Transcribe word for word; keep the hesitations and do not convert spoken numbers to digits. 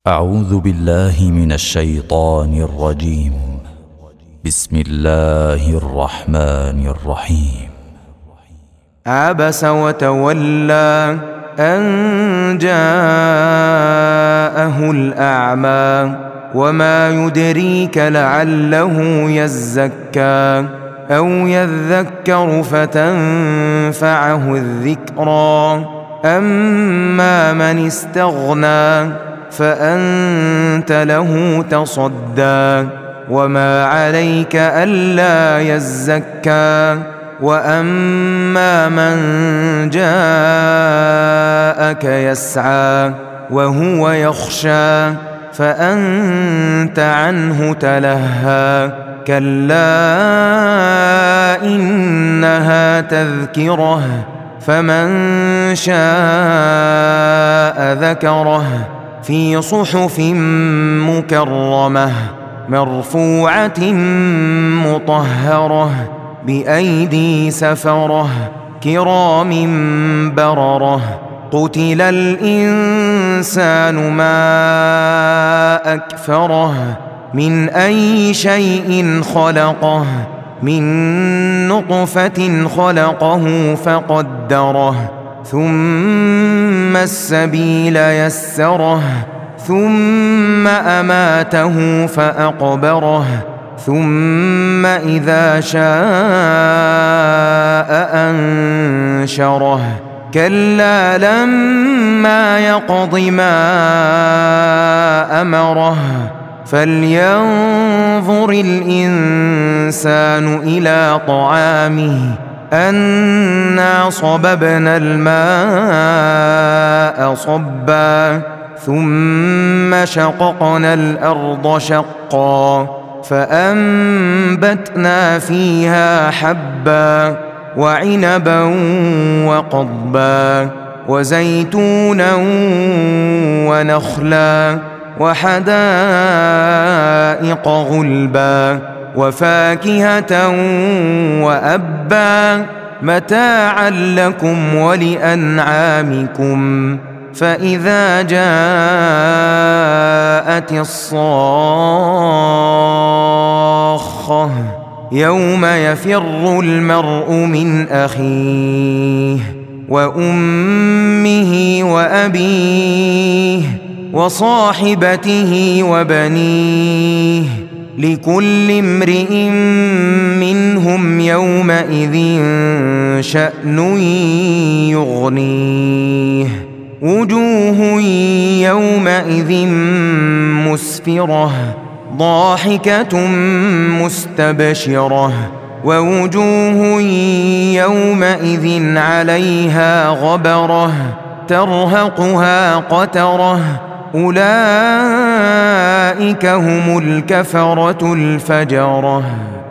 أعوذ بالله من الشيطان الرجيم. بسم الله الرحمن الرحيم. عبس وتولى أن جاءه الأعمى وما يدريك لعله يزكى أو يذكر فتنفعه الذكرى. أما من استغنى فأنت له تصدى وما عليك ألا يزكى. وأما من جاءك يسعى وهو يخشى فأنت عنه تلهى. كلا إنها تذكرة فمن شاء ذكره في صحف مكرمة مرفوعة مطهرة بأيدي سفرة كرام بررة. قتل الإنسان ما أكفره من أي شيء خلقه من نطفة خلقه فقدره ثم السبيل يسره ثم أماته فأقبره ثم إذا شاء أنشره. كلا لما يقض ما أمره فلينظر الإنسان إلى طعامه أنا صببنا الماء صبا ثم شققنا الأرض شقا فأنبتنا فيها حبا وعنبا وقضبا وزيتونا ونخلا وحدائق غلبا وفاكهة وأبا متاعا لكم ولأنعامكم. فإذا جاءت الصاخة يوم يفر المرء من أخيه وأمه وأبيه وصاحبته وبنيه لكل امرئ منهم يومئذ شأن يغنيه. وجوه يومئذ مسفرة ضاحكة مستبشرة ووجوه يومئذ عليها غبرة ترهقها قترة. أولئك هم الكفرة الفجرة.